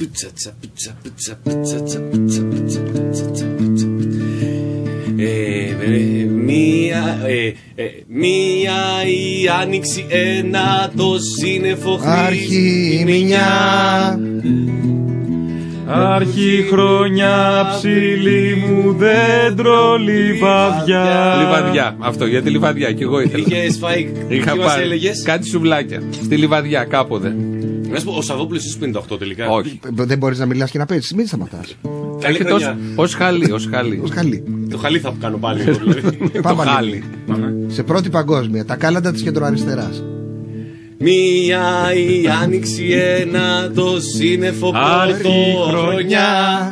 Μία η άνοιξη, ένα το σύννεφο αρχιμηνιά. Αρχή χρονιά, ψηλή μου δέντρο, λιβαδιά. Λιβαδιά, αυτό για τη Λιβαδιά και εγώ ήθελα. Είχα πάρει κάτι σουβλάκια στη Λιβαδιά κάποτε. Να σου πω, ο Σαββόπουλος είσαι 58 τελικά. Όχι. Δεν μπορείς να μιλάς και να παίζεις, μην σταματάς. Ως χαλί, ως χαλί. Το χαλί θα κάνω πάλι. Πάμε χάλι. Σε πρώτη παγκόσμια, τα κάλαντα της κεντροαριστεράς. Μία η άνοιξη, ένα το σύννεφο πρωτοχρονιά.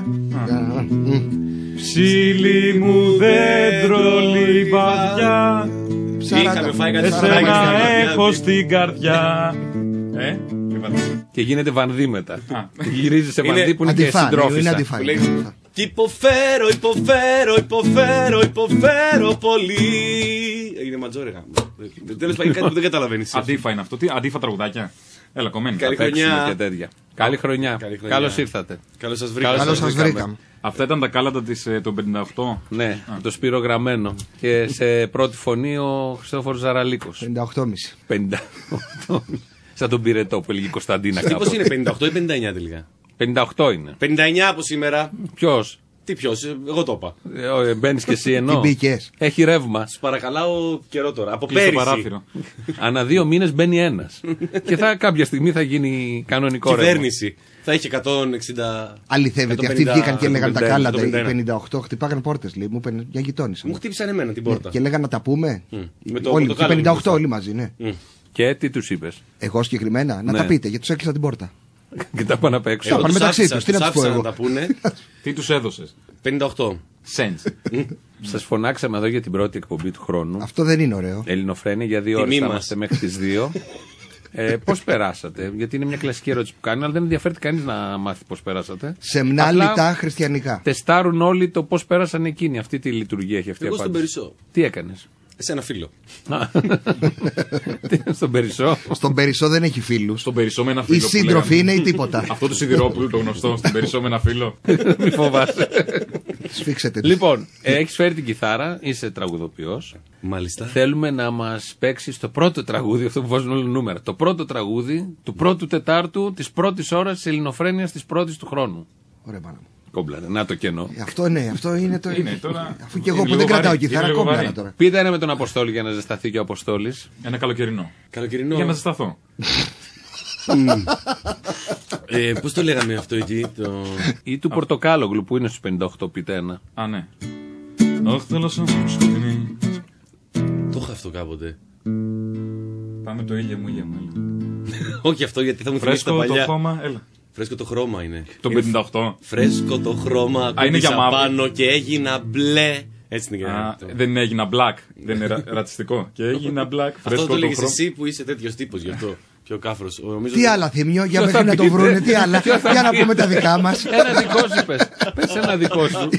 Ψήλη μου δέντρο, λιβαδιά. Είχαμε φάει κάτι εσένα έχω στην καρδιά. Και γίνεται βανδύ μετά. Γυρίζει σε βανδύ που είναι και συντρόφισσα. Κι υποφέρω πολύ. Είναι ματζόρεγα. Τέλος πάντων κάτι που δεν καταλαβαίνεις. Αντίφα είναι αυτό. Τι αντίφα τραγουδάκια. Έλα κομμένη. Καλή χρονιά και τέτοια. Καλή χρονιά. Καλώς ήρθατε. Καλώς σας βρήκαμε. Αυτά ήταν τα κάλαντα των 58. Ναι, το Σπύρο Γραμμένο. Και σε πρώτη φωνή ο Χριστόφορος Ζαραλίκος. 58,5. 58. Σαν τον Πυρετό που έλεγε η Κωνσταντίνα κάπου. Πώς είναι, 58 ή 59 τελικά? 58 είναι. 59 από σήμερα. Ποιος? Τι ποιος, εγώ το είπα. Μπαίνεις και εσύ ενώ. Έχει ρεύμα. Σου παρακαλάω καιρό τώρα. Από πέρυσι. Παράθυρο. Ανά 2 μήνες μπαίνει ένας. Και κάποια στιγμή θα γίνει κανονικό ρεύμα. Κυβέρνηση. Θα είχε 160. Αληθεύει ότι αυτοί βγήκαν και έλεγαν τα κάλαντα. Οι 58 χτυπάγαν πόρτες, λέει. Μου είπε μια γειτόνισσα. Μου χτύπησαν εμένα την πόρτα. Και λέγαν να τα πούμε. Όλοι, 58 όλοι μαζί, ναι. Και τι τους είπες? Εγώ συγκεκριμένα, να τα πείτε, γιατί τους έκλεισα την πόρτα. Και τα πάνε απ' έξω. Τα πάνε μεταξύ τους, τι να τους πω εγώ. Τι τους έδωσες? 58 cents. Σας φωνάξαμε εδώ για την πρώτη εκπομπή του χρόνου. Αυτό δεν είναι ωραίο. Ελληνοφρένεια για 2 ώρες θα είμαστε μέχρι τις 2. Πώς περάσατε? Γιατί είναι μια κλασική ερώτηση που κάνει, αλλά δεν ενδιαφέρεται κανείς να μάθει πώς περάσατε. Σεμνά λιτά χριστιανικά. Τεστάρουν όλοι το πώς πέρασαν εκείνοι. Αυτή τη λειτουργία έχει αυτή η απάντηση. Εγώ στον Περισσό. Τι έκανες? Σε ένα φίλο. Στον Περισσό. Στον Περισσό δεν έχει φίλους. Στον Περισσό με ένα φίλο. Η σύντροφη είναι ή τίποτα. Αυτό του Σιδηρόπουλου το γνωστό. Στον Περισσό με ένα φίλο. Μη φοβάσαι. Σφίξετε. Λοιπόν, έχεις φέρει την κιθάρα, είσαι τραγουδοποιός. Μάλιστα. Θέλουμε να μας παίξεις το πρώτο τραγούδι, αυτό που βάζουν όλα νούμερα. Το πρώτο τραγούδι του πρώτου Τετάρτου της πρώτης ώρας της Ελληνοφρένειας της πρώτης του χρόνου. Ωραία, πάνω μου. Κόμπλανε, να το κενό. Αυτό ναι, αυτό είναι το. Είναι τώρα. Αφού και εγώ που δεν κρατάω κιθάρα, κόμπλανα τώρα. Πείτε ένα με τον Αποστόλη για να ζεσταθεί και ο Αποστόλης. Ένα καλοκαιρινό. Για να ζεσταθώ. Πώς το λέγαμε αυτό εκεί? Ή του Πορτοκάλογλου που είναι στους 58, πείτε ένα. Α, ναι. Όχι, θέλω σκοτεινή. Το είχα αυτό κάποτε. Πάμε το ήλιο μου, ήλιο μου. Όχι αυτό, γιατί θα μου θυμίσει τα παλιά. Φρέσκο το χρώμα, έλα. Φρέσκο το χρώμα είναι. Το 58. Φρέσκο το χρώμα. Είναι για πάνω και έγινα μπλε. Έτσι είναι. Δεν έγινα black. Δεν είναι ρατσιστικό. Και έγινα black. Αυτό το λέγεις εσύ που είσαι τέτοιος τύπος γι' αυτό. Πιο κάφρος. Τι άλλα, Θήμιο, για μέχρι να το βρούνε, τι άλλα. Για να πούμε τα δικά μας. Ένα δικό σου πες. Πες ένα δικό σου.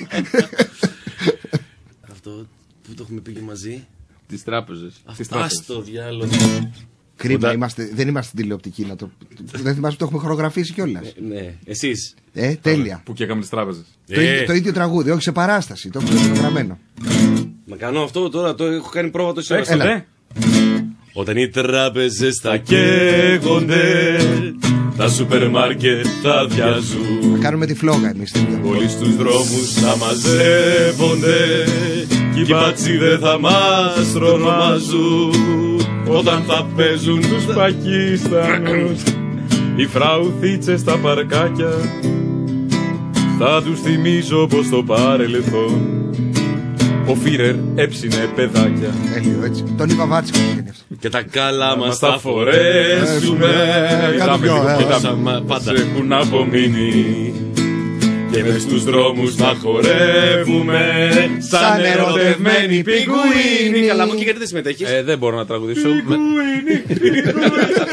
Αυτό που το έχουμε πει και μαζί. Τις τράπεζες. Άστο διάλογο. Κρίμα, δεν είμαστε στην τηλεοπτική. Δεν θυμάσαι που το έχουμε χορογραφήσει κιόλας. Ναι, εσείς. Τέλεια. Που και έκαμε τις τράπεζες. Το ίδιο τραγούδι, όχι σε παράσταση. Το έχουμε γραμμένο. Να κάνω αυτό τώρα, το έχω κάνει πρόβα το σήμερα. Έλα. Όταν οι τράπεζες θα καίγονται, τα σούπερ μάρκετ θα αδειάζουν. Θα κάνουμε τη φλόγα εμείς. Όλοι στους δρόμους θα μαζεύονται κι οι μπάτσοι δεν θα μας τρομάζουν. Όταν θα παίζουν τους Πακιστανούς οι φραουθίτσες στα παρκάκια, θα τους θυμίζω πως το παρελθόν ο Φίρερ έψινε παιδάκια. Έλιο, έτσι. Τον είπα Βάτσικο. Και τα καλά μας θα φορέσουμε. Πάντα έχουν απομείνει. Και μες στους δρόμους θα χορεύουμε σαν ερωτευμένοι πιγκουίνοι. Καλά μου, και γιατί δεν συμμετέχεις? Δεν μπορώ να τραγουδήσω.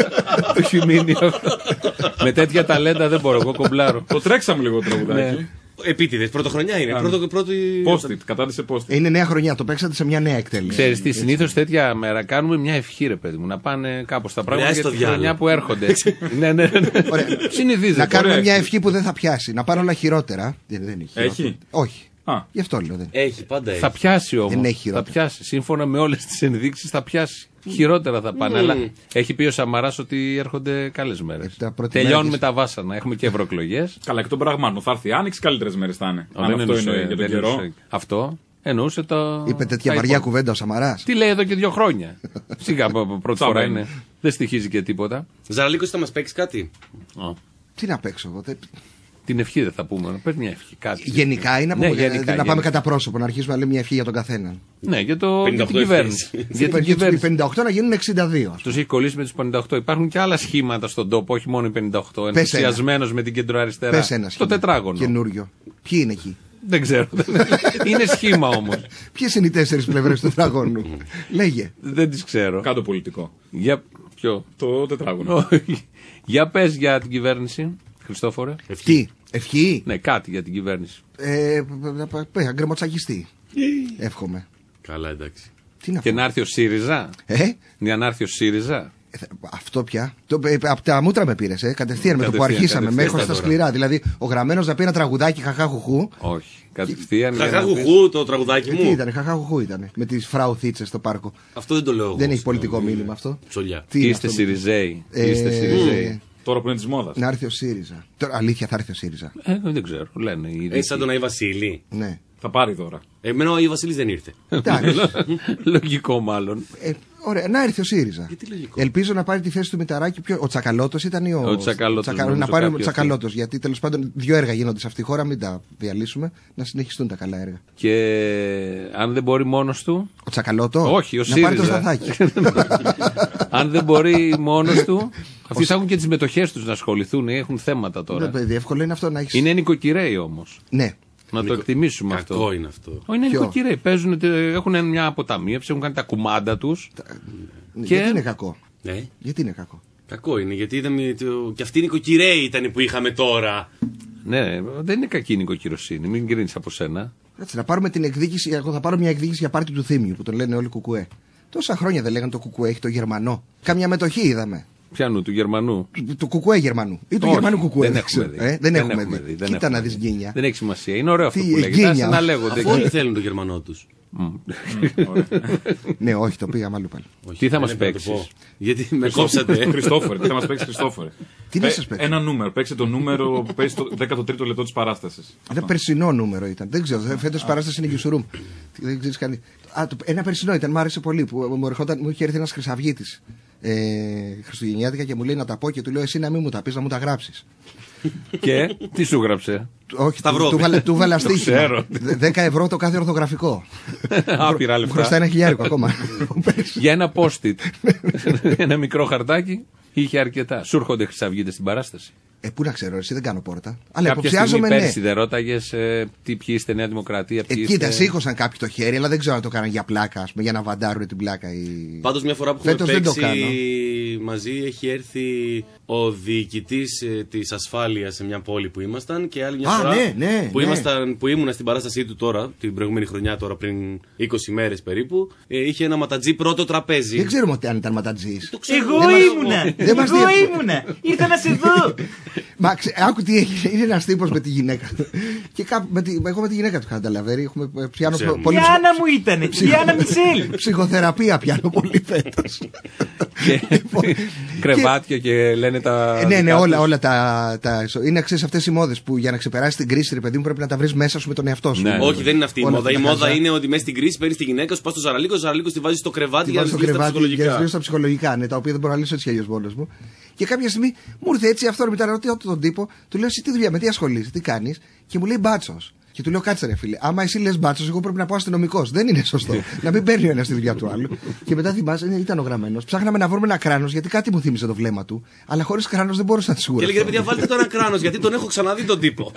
Έχει μείνει αυτό. Με τέτοια ταλέντα δεν μπορώ, εγώ κομπλάρω. Το τρέξαμε λίγο τραγουδάκι. Επίτηδες, πρωτοχρονιά είναι. Post-it, κατάντησε post-it. Είναι νέα χρονιά, το παίξατε σε μια νέα εκτέλεση. Ξέρεις τι, συνήθως τέτοια μέρα κάνουμε μια ευχή, ρε παιδί μου, να πάνε κάπως τα πράγματα για τη χρονιά που έρχονται. Ναι. Συνηθίζεται. Να κάνουμε μια ευχή που δεν θα πιάσει. Να πάνε όλα χειρότερα. Δεν έχει. Όχι. Γι' αυτό λέω. Έχει, πάντα έχει. Θα πιάσει όμως. Δεν έχει χειρότερα. Θα πιάσει. Σύμφωνα με όλες τις ενδείξεις θα πιάσει. Χειρότερα θα πάνε. Αλλά έχει πει ο Σαμαράς ότι έρχονται καλές μέρες. Τελειώνουμε τα βάσανα. Έχουμε και ευρωεκλογές. Καλά, εκ των πραγμάτων. Θα έρθει η άνοιξη, καλύτερες μέρες θα είναι. Αν αυτό είναι για τον καιρό. Αυτό εννοούσε το. Είπε τέτοια βαριά κουβέντα ο Σαμαράς. Τι λέει εδώ και 2 χρόνια. Σιγά πρώτη φορά είναι. Δεν στοιχίζει και τίποτα. Ζαραλίκος, θα μας παίξει κάτι. Τι να παίξω εγώ. Την ευχή δεν θα πούμε. Πες μια ευχή. Κάτι. Γενικά είναι Ναι, γενικά, να πάμε κατά πρόσωπο, να αρχίσουμε να λέμε μια ευχή για τον καθέναν. Ναι, για την κυβέρνηση. Για την 58 να γίνουν 62. Τους έχει κολλήσει με τους 58. Υπάρχουν και άλλα σχήματα στον τόπο, όχι μόνο οι 58. Ενθουσιασμένος με την κεντροαριστερά. Πες ένα στο τετράγωνο. Καινούριο. Ποιοι είναι εκεί. Δεν ξέρω. Είναι σχήμα όμως. Ποιες είναι οι 4 πλευρές του τετράγωνου. Λέγε. Δεν τις ξέρω. Κάτω πολιτικό. Για ποιο. Το τετράγωνο. Για πες για την κυβέρνηση, Χριστόφορε. Τι. Ευχή. Ναι, κάτι για την κυβέρνηση. Αγκρεμοτσακιστή. Εύχομαι. Καλά, εντάξει. Και να έρθει ο ΣΥΡΙΖΑ. Για να έρθει ο ΣΥΡΙΖΑ. Αυτό πια. Από τα μούτρα με πήρε, κατευθείαν με το που αρχίσαμε. Με έχω στα σκληρά. Δηλαδή, ο Γραμμένος να πει ένα τραγουδάκι χαχάχουχού. Όχι. Κατευθείαν. Χαχάχουχού το τραγουδάκι μου. Τι ήταν, χαχάχουχού ήταν. Με τις φράου θίτσες στο πάρκο. Αυτό δεν το λέω εγώ. Δεν έχει πολιτικό μήνυμα αυτό. Ψολιά. Είστε ΣΥΡΙΖΑΙ. Είστε ΣΥΡΙΖΑΙ. Τώρα που είναι τη μόδα. Να έρθει ο ΣΥΡΙΖΑ. Τώρα, αλήθεια, θα έρθει ο ΣΥΡΙΖΑ. Δεν ξέρω. Λένε. Σαν τον Άι Βασίλη. Ναι. Θα πάρει τώρα. Εμένα ο Άι Βασίλης δεν ήρθε. Λογικό μάλλον. Ωραία, να έρθει ο ΣΥΡΙΖΑ. Ελπίζω να πάρει τη θέση του Μηταράκη. Ο Τσακαλώτος ήταν ή ο Τσακαλώτος. Να πάρει ο Τσακαλώτος. Γιατί τέλος πάντων 2 έργα γίνονται σε αυτή τη χώρα, μην τα διαλύσουμε. Να συνεχιστούν τα καλά έργα. Και αν δεν μπορεί μόνος του. Ο Τσακαλώτο. Όχι, ο ΣΥΡΙΖΑ. Να πάρει το Σταθάκι. Αν δεν μπορεί μόνος του. Αυτοί θα έχουν και τις μετοχές τους να ασχοληθούν. Έχουν θέματα τώρα. Εύκολο είναι αυτό να έχει. Είναι νοικοκυρέοι όμως. Ναι. Να το εκτιμήσουμε αυτό. Κακό είναι αυτό. Είναι νοικοκυρέοι. Έχουν μια αποταμίευση, έχουν κάνει τα κουμάντα τους. Γιατί είναι κακό. Ναι. Γιατί είναι κακό. Κακό είναι, γιατί είδαμε. Και αυτοί οι νοικοκυρέοι ήταν που είχαμε τώρα. Ναι, δεν είναι κακή η νοικοκυροσύνη. Μην κρίνεις από σένα. Κάτσε να πάρουμε την εκδίκηση. Εγώ θα πάρω μια εκδίκηση για πάρτι του Θήμιου που τον λένε όλοι κουκουέ. Τόσα χρόνια δεν λέγανε το κουκουέ, έχει το Γερμανό. Καμιά μετοχή είδαμε. Πιανού, του Γερμανού. Του κουκουέ Γερμανού. Ή του Γερμανού κουκουέ. Δεν έχουμε δει. Κοίτα να δει γκίνια. Δεν έχει σημασία. Είναι ωραίο αυτό που λέγεται. Να λέγονται. Αφού όλοι θέλουν το Γερμανό του. Ναι, όχι, το πήγαμε αλλού πάλι. Τι θα μας παίξεις? Γιατί με κόψατε. Χριστόφορε, τι θα μας παίξει, Χριστόφορε? Τι να σας παίξει? Ένα νούμερο. Παίξε το νούμερο που παίζει το 13ο λεπτό της παράστασης. Ένα περσινό νούμερο ήταν. Δεν ξέρω. Φέτος η παράσταση είναι Γιουσουρούμ. Δεν ξέρεις κανεί. Ένα περσινό ήταν, μου άρεσε πολύ. Που μου είχε έρθει ένας Χρυσαυγίτης Χριστουγεννιάτικα και μου λέει να τα πω και του λέω εσύ να μην μου τα πεις, να μου τα γράψεις. Και τι σου γράψε? Όχι, του βάλα στοίχημα. 10 ευρώ το κάθε ορθογραφικό. Άπειρα λεφτά. Μπροστά ένα χιλιάρικο ακόμα. Για ένα post-it. Ένα μικρό χαρτάκι είχε αρκετά. Σου έρχονται Χρυσαυγίτες στην παράσταση? Πού να ξέρω, εσύ δεν κάνω πόρτα. Αλλά κάποια υποψιάζομαι, στιγμή ναι. πέρσι δεν ρώταγες ποιοι είστε Νέα Δημοκρατία, ποιοι κοίτα, σήκωσαν κάποιοι το χέρι, αλλά δεν ξέρω αν το κάναν για πλάκα, ας πούμε, για να βαντάρουν την πλάκα. Πάντως μια φορά που έχουμε παίξει μαζί έχει έρθει ο διοικητής της ασφάλειας σε μια πόλη που ήμασταν και άλλη μια φορά που ήμουνα στην παράστασή του τώρα, την προηγούμενη χρονιά, τώρα πριν 20 μέρες περίπου, είχε ένα ματατζή πρώτο τραπέζι. Δεν ξέρουμε αν ήταν ματατζής. Εγώ ήμουνα! Ήρθα να σε δω! Μα άκου τι έγινε. Είναι ένας τύπος με τη γυναίκα του. Και εγώ με τη γυναίκα του καταλαβαίνει. Η Άννα μου ήταν. Η Άννα Μισελ. Ψυχοθεραπεία πιάνω πολύ φέτος. Κρεβάτια και λένε τα. Ναι, όλα τα. Είναι αξίες αυτές οι μόδες που για να ξεπεράσεις την κρίση, ρε παιδί μου, πρέπει να τα βρεις μέσα σου με τον εαυτό σου. Όχι, δεν είναι αυτή η μόδα. Η μόδα είναι ότι μέσα στην κρίση παίρνεις τη γυναίκα σου, πας στο Ζαραλίκο, ο Ζαραλίκος τη βάζει στο κρεβάτι για να τη λύσει τα ψυχολογικά. Τα οποία δεν μπορώ να λύσω έτσι κι αλλιώς μόνος μου. Και κάποια στιγμή μου ήρθε έτσι αυτό, μετά ρωτήσω τον τύπο, του λέω εσύ τι δουλειά, με τι ασχολείσαι, τι κάνεις, και μου λέει μπάτσος. Και του λέω κάτσε ρε φίλε, άμα εσύ λες μπάτσος, εγώ πρέπει να πάω αστυνομικός. Δεν είναι σωστό. Να μην παίρνει ο ένας τη δουλειά του άλλου. Και μετά θυμάσαι, ήταν ο Γραμμένος. Ψάχναμε να βρούμε ένα κράνος, γιατί κάτι μου θύμισε το βλέμμα του. Αλλά χωρίς κράνος δεν μπορούσα να τη σιγουρευτώ. Και έλεγε παιδιά, βάλτε τώρα κράνος, γιατί τον έχω ξαναδεί τον τύπο.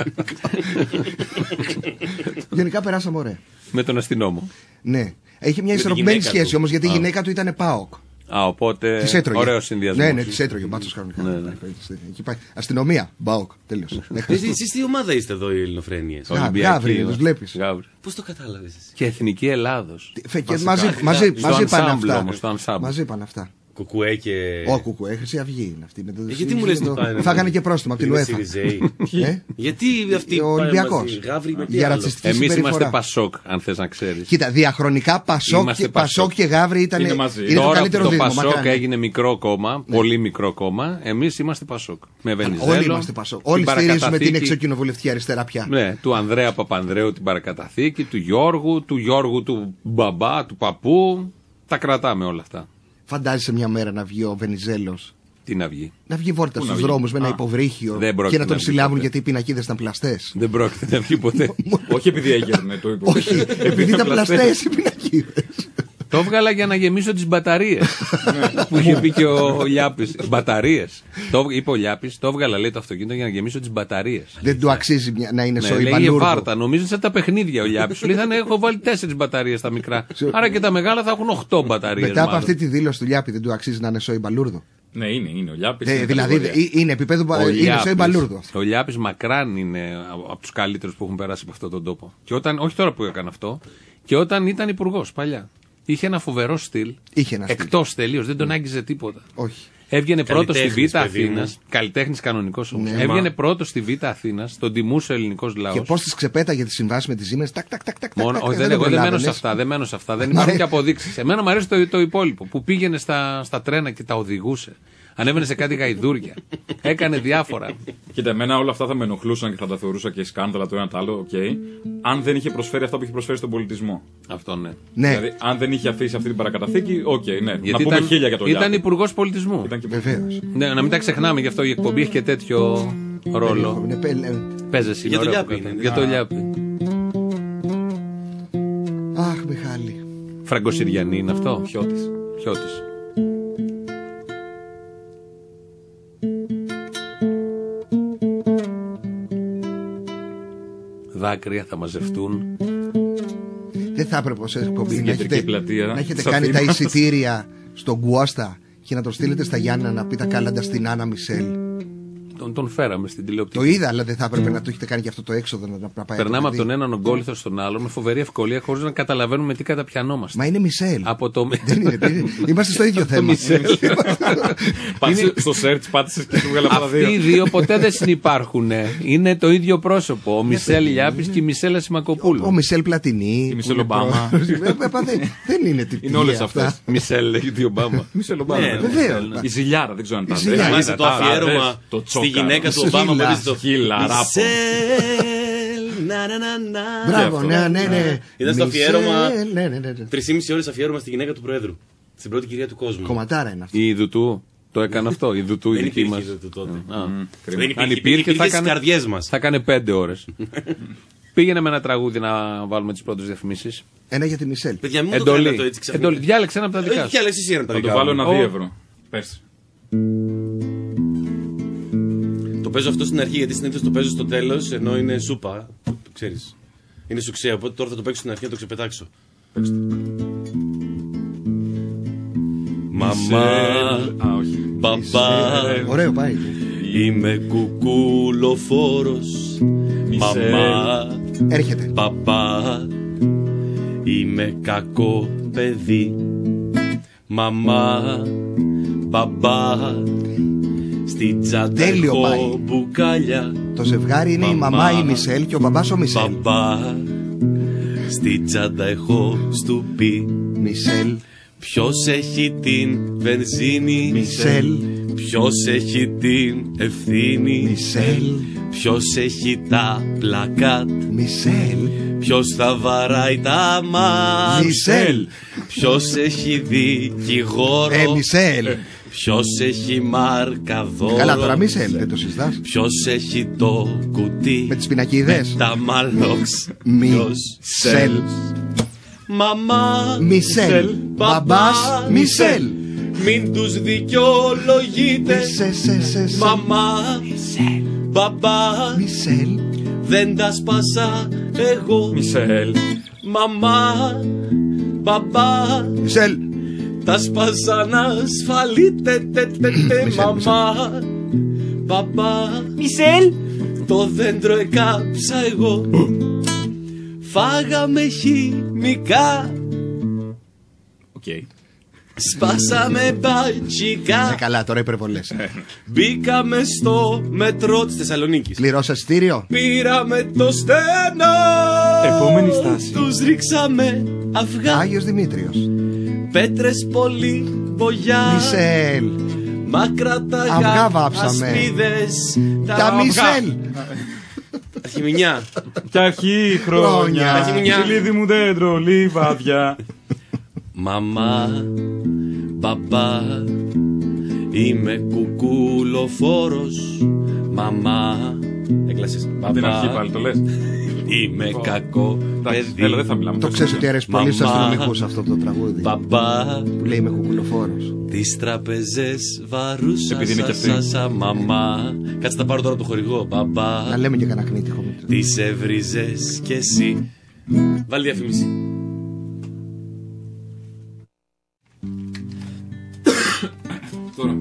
Γενικά περάσαμε ωραία. Με τον αστυνόμο. Ναι. Είχε μια ισορροπημένη σχέση όμως, γιατί η γυναίκα του ήταν ΠΑΟΚ. Οπότε. Ωραίο συνδυασμό. Ναι, τη έτρωγε ο Μπάτσος κανονικά. Εκεί πάει. Αστυνομία. Μπαοκ. Τέλος. Εσείς τι ομάδα είστε εδώ, οι Ελληνοφρένειες? Γάβρι, τους βλέπεις. Πώς το κατάλαβες? Και Εθνική Ελλάδος. Μαζί πάνε αυτά. Κουκουέ και. Όχι, Κουκουέ, Χρυσή Αυγή είναι αυτή. Γιατί μου λες τι πάνε? Φάγανε και πρόστιμα από την UEFA. Γιατί αυτοί. Ο Ολυμπιακός. Για ρατσιστική συμπεριφορά. Εμείς είμαστε Πασόκ, αν θες να ξέρεις. Κοίτα, διαχρονικά Πασόκ και Γάβρι ήταν. Είναι το καλύτερο δίδυμο. Το Πασόκ έγινε μικρό κόμμα, πολύ μικρό κόμμα. Εμείς είμαστε Πασόκ. Με Βενιζέλο. Όλοι είμαστε Πασόκ. Όλοι στηρίζουμε την εξοκοινοβουλευτική αριστερά πια. Ναι, του Ανδρέα Παπανδρέου την παρακαταθήκη, του Γιώργου του μπαμπά, του παππού. Τα κρατάμε όλα αυτά. Φαντάζεσαι μια μέρα να βγει ο Βενιζέλος. Τι να βγει? Να βγει βόλτα στους δρόμους με ένα υποβρύχιο και να τον συλλάβουν γιατί οι πινακίδες ήταν πλαστές. Δεν πρόκειται να βγει ποτέ. Όχι επειδή έγερνε το υποβρύχιο. Όχι, επειδή ήταν πλαστές οι πινακίδες. Το έβγαλα για να γεμίσω τις μπαταρίες. Που είχε πει και ο Λιάπης. Μπαταρίες. Είπε ο Λιάπης, το έβγαλα λέει το αυτοκίνητο για να γεμίσω τις μπαταρίες. Δεν του αξίζει να είναι σοϊ μπαλούρδο. Λέγε βάρτα, νομίζω σαν τα παιχνίδια ο Λιάπης. Σου λέει θα έχω βάλει 4 μπαταρίες τα μικρά. Άρα και τα μεγάλα θα έχουν 8 μπαταρίες. Μετά από αυτή τη δήλωση του Λιάπη δεν του αξίζει να είναι σοϊ μπαλούρδο. Ναι, είναι ο Λιάπης. Δηλαδή είναι επίπεδο σοϊ μπαλούρδο. Ο Λιάπης μακράν είναι από τους καλύτερους που έχουν περάσει από αυτόν τον τόπο. Και όταν, όχι τώρα που έκανε αυτό, και όταν ήταν υπουργός παλιά. Είχε ένα φοβερό στυλ. Εκτός τελείως, δεν τον άγγιζε τίποτα. Όχι. Έβγαινε πρώτο στη Β' Αθήνας. Καλλιτέχνης κανονικός όμως. Ναι, έβγαινε πρώτο στη Β' Αθήνας, τον τιμούσε ο ελληνικός λαός. Και πώς τις ξεπέταγε τις συμβάσεις με τις Siemens. Εγώ δεν μένω σε αυτά. Δεν υπάρχουν και αποδείξεις. Εμένα μου αρέσει το υπόλοιπο. Που πήγαινε στα τρένα και τα οδηγούσε. Ανέβαινε σε κάτι γαϊδούρια. Έκανε διάφορα. Κοίτα, εμένα όλα αυτά θα με ενοχλούσαν και θα τα θεωρούσα και σκάνδαλα το ένα το άλλο. Okay. Αν δεν είχε προσφέρει αυτά που είχε προσφέρει στον πολιτισμό. Αυτό ναι. Δηλαδή, αν δεν είχε αφήσει αυτή την παρακαταθήκη, ναι. Γιατί να πούμε χίλια για το Λιάπη. Ήταν υπουργός πολιτισμού. Βεβαίως. Ναι, να μην τα ξεχνάμε, γι' αυτό η εκπομπή έχει και τέτοιο ρόλο. Παίζε σήμερα. Για το Λιάπη. Αχ, Μιχάλη. Φραγκοσυριανή είναι αυτό. Χιώτης. Δάκρυα θα μαζευτούν. Δεν θα έπρεπε ως εκπομπή να έχετε στα κάνει θύματα. τα εισιτήρια στον Κουώστα και να το στείλετε στα Γιάννα να πει τα κάλαντα στην Άννα Μισελ. Τον φέραμε στην τηλεοπτική. Το είδα, αλλά δεν θα έπρεπε να το έχετε κάνει και αυτό το έξοδο να πάει. Περνάμε από τον έναν ογκόλυθο στον άλλον με φοβερή ευκολία χωρίς να καταλαβαίνουμε τι καταπιανόμαστε. Μα είναι Μισελ. Δεν είναι. Είμαστε στο ίδιο θέμα. Πάτησε στο search, πάτησε και του βγάλε από τα δύο. Αυτοί οι δύο ποτέ δεν συνυπάρχουν. Είναι το ίδιο πρόσωπο. Ο Μισελ Λιάπης και η Μισέλα Σιμακοπούλου. Ο Μισελ Πλατινί. Η Μισελ Ομπάμα. Δεν είναι τυπική. Είναι όλες αυτές. Μισελ λέγεται Ομπάμα. Μισελ Ομπάμα. Βεβαίως. Η Ζηλιάρα, δεν ξέρω αν τα θυμάστε το αφιέρωμα στη γυναίκα του Ομπάμα που έδειξε το Χιλαράπο. Μπράβο, ναι. Ήταν στο αφιέρωμα 3,5 ώρες αφιέρωμα στη γυναίκα του Προέδρου. Στην πρώτη κυρία του κόσμου. Κομματάρα είναι αυτό. Η Ιδουτού το έκανε αυτό. Η Ιδουτού η δική μας. Αν υπήρχε στις καρδιές μας. Θα έκανε 5 ώρες. Πήγαινε με ένα τραγούδι να βάλουμε τις πρώτες διαφημίσεις. Ένα για τη Μισελ. Παιδιά, μην το κάνετε έτσι ξαφνικά. Διάλεξε ένα από τα δικά σου. Διάλεξε ένα από τα Θα δικά του βάλω μου. ένα 2 ευρώ. Πες. Το παίζω αυτό στην αρχή γιατί συνήθως το παίζω στο τέλος ενώ είναι σούπα. Το ξέρεις. Είναι σουξέα, οπότε τώρα θα το παίξω στην αρχή να το ξεπετάξω. Μαμά, παπά, ωραίο πάει. είμαι κουκουλοφόρος. Μαμά, έρχεται. Παπά, είμαι κακό παιδί. Μαμά, μπαμπά, στην τσάντα έχω μπουκάλια. Το ζευγάρι είναι η μαμά η Μισελ και ο μπαμπάς ο Μισελ. Μπαμπά, στην τσάντα έχω στουπί. Μισελ. Ποιος έχει την βενζίνη? Μισελ. Ποιος έχει την ευθύνη? Μισελ. Ποιος έχει τα πλακάτ? Μισελ. Ποιος θα βαράει τα μάτ? Μισελ. Ποιος έχει δικηγόρο? Μισελ. Ποιος έχει μάρκα δώρο? Καλά τώρα Μισελ, δεν το συζητάς. Ποιος έχει το κουτί με τις πινακίδες? Με τα μάλοξ. Μισελ. Μαμά Μισελ. Μπαμπάς Μισελ. Μην τους δικαιολογείτε. Μαμά μπαμπά Μισελ. δεν τα σπάσα εγώ. Μισελ. Μαμά μπαμπά Μισελ. Τα σπάσαν ασφαλή, μαμά, παπά. Μισελ. Το δέντρο εκάψα εγώ. Φάγαμε χημικά. Οκ. Σπάσαμε μπατζικά. Καλά, τώρα υπερβολές. Μπήκαμε στο μετρό της Θεσσαλονίκης. Πληρώσα εισιτήριο. Πήραμε το στενό. Επόμενη στάση. Τους ρίξαμε αυγά. Άγιος Δημήτριος. Πέτρες πολύ μπογιά. Μισελ. Μα κρατάγα αυγά βάψαμε. ασπίδες. Τα Μισελ. Αρχιμηνιά. Κι αρχή χρόνια. Αρχιμηνιά. Ψιλίδι μου δέντρο, λιβάδια. Μαμά, μπαμπά, είμαι κουκουλοφόρος. Μαμά. Έκλασες. Από την αρχή πάλι το λες. Είμαι κακό παιδί. Έλα, δεν θα μιλάμε. Το ξέρεις ότι αρέσει πολύ στους αστυνομικούς αυτό το τραγούδι. Μπαμπά, που λέει είμαι κουκουλοφόρος. τις τραπεζές βαρούσα. Επειδή είναι και αυτή. Μαμά. Κάτσε να πάρω τώρα το χορηγό. Μπαμπά. Να λέμε και κανένα κνήτικο. Τις έβριζες κι εσύ. Βάλει διαφήμιση. Τώρα.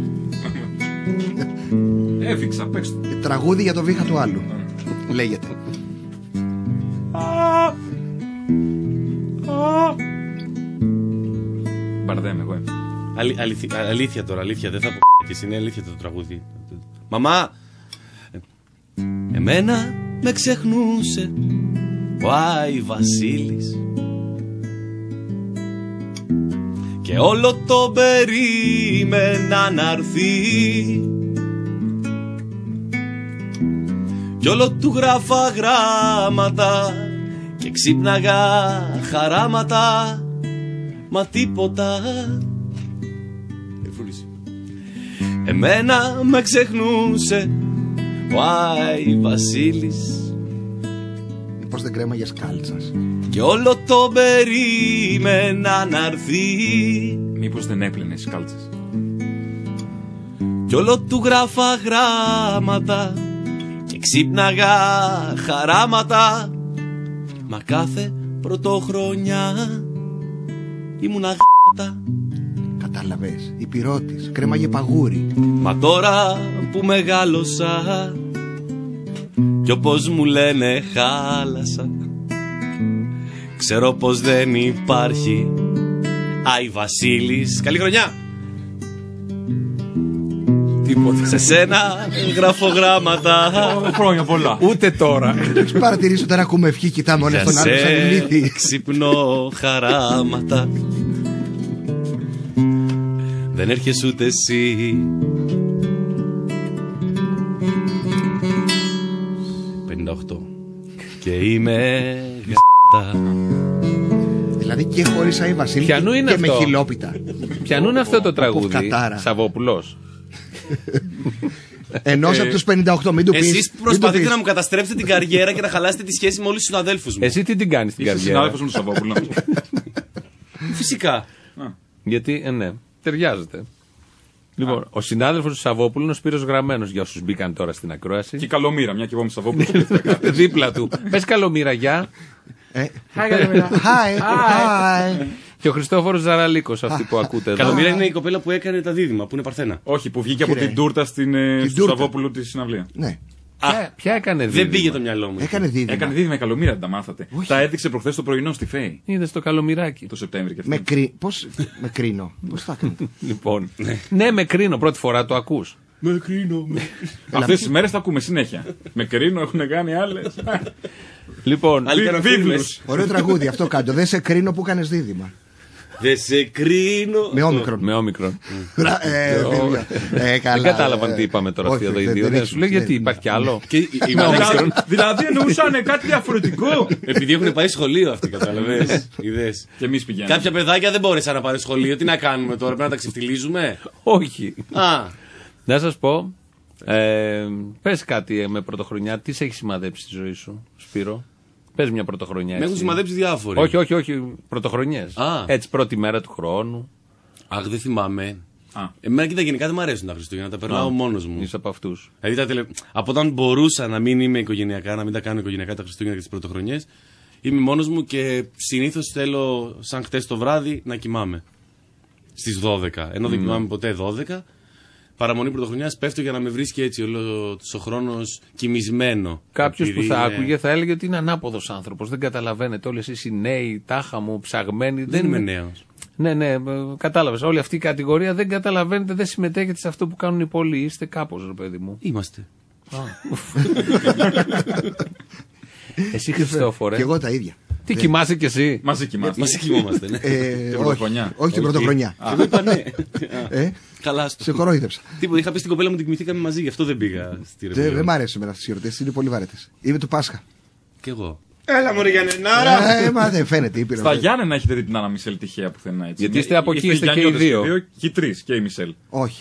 Έφυξα, παίξτε. Τραγούδι για το βήχα του άλλου. Λέγεται. Μπαρδέμαι εγώ. Αλήθεια τώρα, αλήθεια. Δεν θα πω και είναι αλήθεια το τραγούδι. Μαμά, εμένα με ξεχνούσε ο Άι Βασίλης και όλο το περίμενα να'ρθεί κι όλο του γράφα γράμματα και ξύπναγα χαράματα, μα τίποτα. Εμένα με ξεχνούσε ο Άι Βασίλης. Μήπως δεν κρέμαγες κάλτσας. Και όλο το περίμενα να'ρθεί. Μήπως δεν έπλαινες κάλτσες. Κι όλο του γράφα γράμματα και ξύπναγα χαράματα, μα κάθε πρωτοχρονιά ήμουνα γάτα. Κατάλαβες, υπηρώτης, κρέμαγε παγούρι. Μα τώρα που μεγάλωσα κι όπως μου λένε χάλασα, ξέρω πως δεν υπάρχει Άι Βασίλης. Καλή χρονιά! Τίποτα. Σε σένα γράφω γράμματα. Χρόνια πολλά. Ούτε τώρα. Έχεις παρατηρήσει όταν ακούμε ευχή, κοιτάμε όλες τον άλλο σαν ηλίθι. Ξυπνώ χαράματα. Δεν έρχεσαι ούτε εσύ. 58. Και είμαι γάτα. Δηλαδή και χωρίς Άι Βασίλη και αυτό? με χιλόπιτα. Ποιανού είναι αυτό το τραγούδι? Σαββόπουλος. Ενός από τους 58, μην του πεις. Εσείς προσπαθείτε να μου καταστρέψετε την καριέρα και να χαλάσετε τη σχέση με όλους τους συναδέλφους μου. Εσύ τι την κάνεις την καριέρα? Συνάδελφος μου του Σαββόπουλου. Φυσικά. Γιατί, ναι, ταιριάζεται. Λοιπόν, ο συνάδελφος του Σαββόπουλου είναι ο Σπύρος Γραμμένος, για όσους μπήκαν τώρα στην ακρόαση. Και Καλομήρα, μια και εγώ με Σαββόπουλο. Δίπλα του. Πες Καλομήρα, γεια. Hi. Και ο Χριστόφορος Ζαραλίκος, αυτή που ακούτε εδώ. Καλομήρα είναι η κοπέλα που έκανε τα δίδυμα, που είναι Παρθένα. Όχι, που βγήκε από την τούρτα του Σαββόπουλου τη συναυλία. Ναι. Ποια έκανε δίδυμα? Δεν πήγε το μιαλό μου. Έκανε δίδυμα η Καλομήρα, δεν τα μάθατε. Τα έδειξε προχθές το πρωινό στη ΦΕΗ. Είδε το Καλομηράκι. Το Σεπτέμβρη και αυτό. Πώς με κρίνω? Πώς θα κάνω? Λοιπόν. Ναι, με κρίνω. Πρώτη φορά το ακούς. Με κρίνω. Αυτές τις μέρες τα ακούμε συνέχεια. Με κρίνω, έχουν κάνει άλλες. Λοιπόν, βίβλους. Ωραίο τραγούδι αυτό κάτω. Δεν σε κρίνω που κάνεις δίδυμα. Δεν σε κρίνω. Με όμικρον. Δεν κατάλαβαν τι είπαμε τώρα αυτοί εδώ οι δύο. Σου λέει γιατί υπάρχει κι άλλο. Δηλαδή εννοούσαν κάτι διαφορετικό. Επειδή έχουν πάει σχολείο αυτοί, καταλαβαίνεις. Και εμείς πηγαίνουμε. Κάποια παιδάκια δεν μπόρεσαν να πάνε σχολείο. Τι να κάνουμε τώρα, πρέπει να τα ξεφτιλίζουμε? Όχι. Α. Να σας πω, πες κάτι με πρωτοχρονιά. Τι σε έχει σημαδέψει στη ζωή σου, Σπύρο? Πες μια πρωτοχρονιά. Με έχουν σημαδέψει διάφοροι. Όχι, πρωτοχρονιές. Έτσι, πρώτη μέρα του χρόνου. Αχ, δεν θυμάμαι. Εμένα κοίτα, γενικά δεν μου αρέσουν τα Χριστούγεννα, τα περνάω μόνος μου. Είσαι από αυτούς. Δηλαδή, από όταν μπορούσα να μην είμαι οικογενειακά, να μην τα κάνω οικογενειακά τα Χριστούγεννα και τις πρωτοχρονιές, είμαι μόνος μου και συνήθως θέλω, σαν χτες το βράδυ, να κοιμάμαι. στις 12. Ενώ δεν κοιμάμαι ποτέ 12. Παραμονή πρωτοχρονιάς πέφτω για να με βρίσκει έτσι ο χρόνος κοιμισμένο. Κάποιος που θα άκουγε θα έλεγε ότι είναι ανάποδος άνθρωπος. Δεν καταλαβαίνετε. Όλοι εσείς οι νέοι, τάχα μου, ψαγμένοι. Δεν είμαι νέος. Ναι, κατάλαβες. Όλη αυτή η κατηγορία δεν καταλαβαίνετε, δεν συμμετέχετε σε αυτό που κάνουν οι πολλοί. Είστε κάπως, ρε παιδί μου. Είμαστε. Εσύ, Χριστόφορε. Και εγώ τα ίδια. Τι κοιμάσαι κι εσύ? Μαζί κοιμόμαστε, ναι. Την πρωτοχρονιά. Όχι την πρωτοχρονιά. Εγώ είπα ναι. Καλά, σε κορόιδεψα. Τίποτα, είχα πει στην κοπέλα μου ότι κοιμηθήκαμε μαζί, γι' αυτό δεν πήγα στη Ρεβιόν. Δεν μ' αρέσουν εμένα αυτές οι ερωτήσεις, είναι πολύ βαρέτες. Είμαι του Πάσχα. Κι εγώ. Έλα μωρέ Γιαννενάρα! Μα δεν φαίνεται. Στα Γιάννενα έχετε δει την Άννα Μισελ τυχαία πουθενά έτσι? Γιατί είστε από εκεί, είστε και οι δύο. Και οι τρεις, και η Μισελ.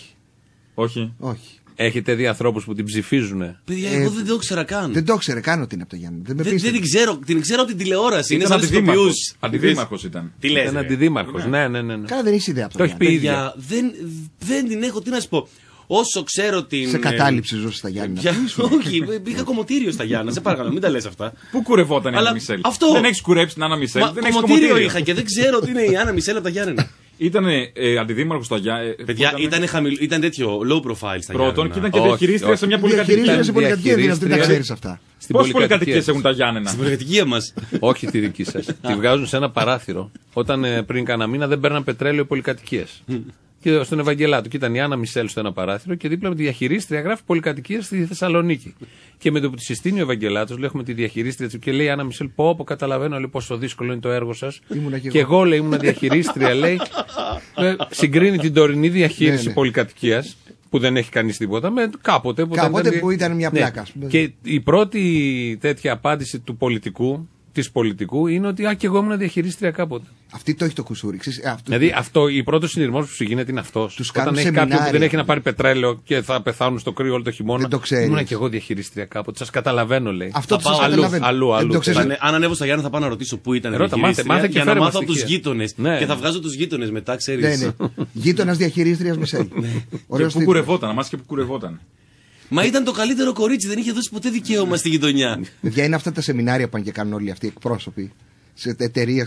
Όχι. Έχετε δει ανθρώπους που την ψηφίζουνε? Παιδιά, εγώ δεν το ήξερα καν. Δεν το ήξερα καν ότι είναι από το Γιάννη. Δεν την ξέρω. Την ξέρω από την τηλεόραση. Είναι σαν αντιδήμαρχος ήταν. Τι λες? Ήταν αντιδήμαρχος. Ναι. Καλά, δεν έχει ιδέα από το έχει πει ίδια. Δεν την έχω, τι να σου πω. Όσο ξέρω την. Σε κατάληψη ζούσε στα Γιάννη. Όχι, είχα κομμωτήριο στα Γιάννα. Σε παρακαλώ, μην τα λες αυτά. Πού κουρευόταν η Άννα Μισελ? Δεν έχει κουρέψει την Άννα Μισελ. Κομμωτήριο είχα και δεν ξέρω τι είναι η Άννα Μισελ από τα Γιάννενα. Ήταν αντιδήμαρχος στα Γιάννενα. Παιδιά, ήταν τέτοιο low profile στα Γιάννενα. Πρώτον, και ήταν και διαχειρίστρια σε μια πολυκατοικία. Διαχειρίστρια σε πολυκατοικία, δεν τα ξέρεις αυτά. Πόσες πολυκατοικίες έχουν τα Γιάννενα? Στην πολυκατοικία μας. Όχι τη δική σας. Τη βγάζουν σε ένα παράθυρο. Όταν πριν κάνα μήνα δεν παίρναν πετρέλαιο οι πολυκατοικίες. Και στον Ευαγγελάτο. Και ήταν η Άννα Μισελ στο ένα παράθυρο και δίπλα με τη διαχειρίστρια γράφει πολυκατοικία στη Θεσσαλονίκη. Και με το που τη συστήνει ο Ευαγγελάτος, λέει: έχουμε τη διαχειρίστρια και λέει: Άννα Μισελ, πω, καταλαβαίνω λέει, πόσο δύσκολο είναι το έργο σας. Και εγώ λέει: ήμουν διαχειρίστρια, λέει. Συγκρίνει την τωρινή διαχείριση πολυκατοικίας, που δεν έχει κανείς τίποτα, με κάποτε που ήταν μια πλάκα. Και η πρώτη τέτοια απάντηση του πολιτικού είναι ότι και εγώ ήμουν διαχειρίστρια κάποτε. Αυτή το έχει το κουσούρι. Δηλαδή ο πρώτος συνειρμός που σου γίνεται είναι αυτός. Όταν έχει κάποιον που δεν έχει να πάρει πετρέλαιο και θα πεθάνουν στο κρύο όλο το χειμώνα. Δεν το ξέρει. Ήμουν και εγώ διαχειρίστρια κάποτε. Σας καταλαβαίνω, λέει. Αυτό θα πάω αλλού. Αν ανέβω στα Γιάννα θα πάω να ρωτήσω πού ήταν μάθε για να μάθω από τους γείτονες. Και θα βγάζω τους γείτονες μετά, ξέρεις. Γείτονας διαχειρίστριας Μισελ. Πού κουρευόταν, να μάθει και πού κουρευόταν. Μα ήταν το καλύτερο κορίτσι, δεν είχε δώσει ποτέ δικαίωμα στη γειτονιά. Παιδιά, είναι αυτά τα σεμινάρια που πάνε και κάνουν όλοι αυτοί οι εκπρόσωποι σε εταιρείες,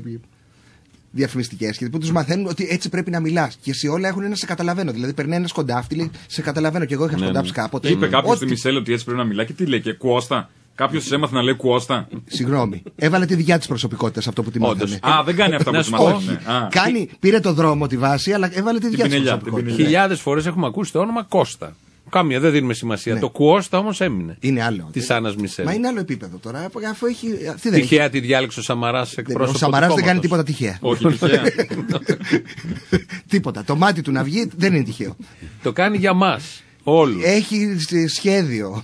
διαφημιστικές, που τους μαθαίνουν ότι έτσι πρέπει να μιλάς. Και σε όλα έχουν ένα σε καταλαβαίνω. Δηλαδή, περνάει ένα σκοντάφτη, λέει σε καταλαβαίνω. Και εγώ είχα σκοντάψει κάποτε. Είπε κάποιος στη Μισελ ότι έτσι πρέπει να μιλάει και τι λέει, και κουώστα. Κάποιος έμαθε να λέει κουώστα. Συγγνώμη. Έβαλε τη δικιά της προσωπικότητα αυτό που τη μάθανε. Δεν κάνει αυτά που τη μάθανε. Πήρε το δρόμο τη βάση, αλλά έβαλε τη δικιά της προσωπικότητα. Χιλιάδες φορές έχουμε ακούσει το όνομα Κώστα. Κάμια, δεν δίνουμε σημασία. Το κουώστα όμως έμεινε. Είναι άλλο. Τη Άννα Μισελ. Μα είναι άλλο επίπεδο τώρα. Αφού έχει. Τυχαία τη διάλεξε ο Σαμαράς εκπρόσωπο. Ο Σαμαράς δεν κάνει τίποτα τυχαία. Όχι, τυχαία. Τίποτα. Το μάτι του να βγει δεν είναι τυχαίο. Το κάνει για μας. Όλους. Έχει σχέδιο.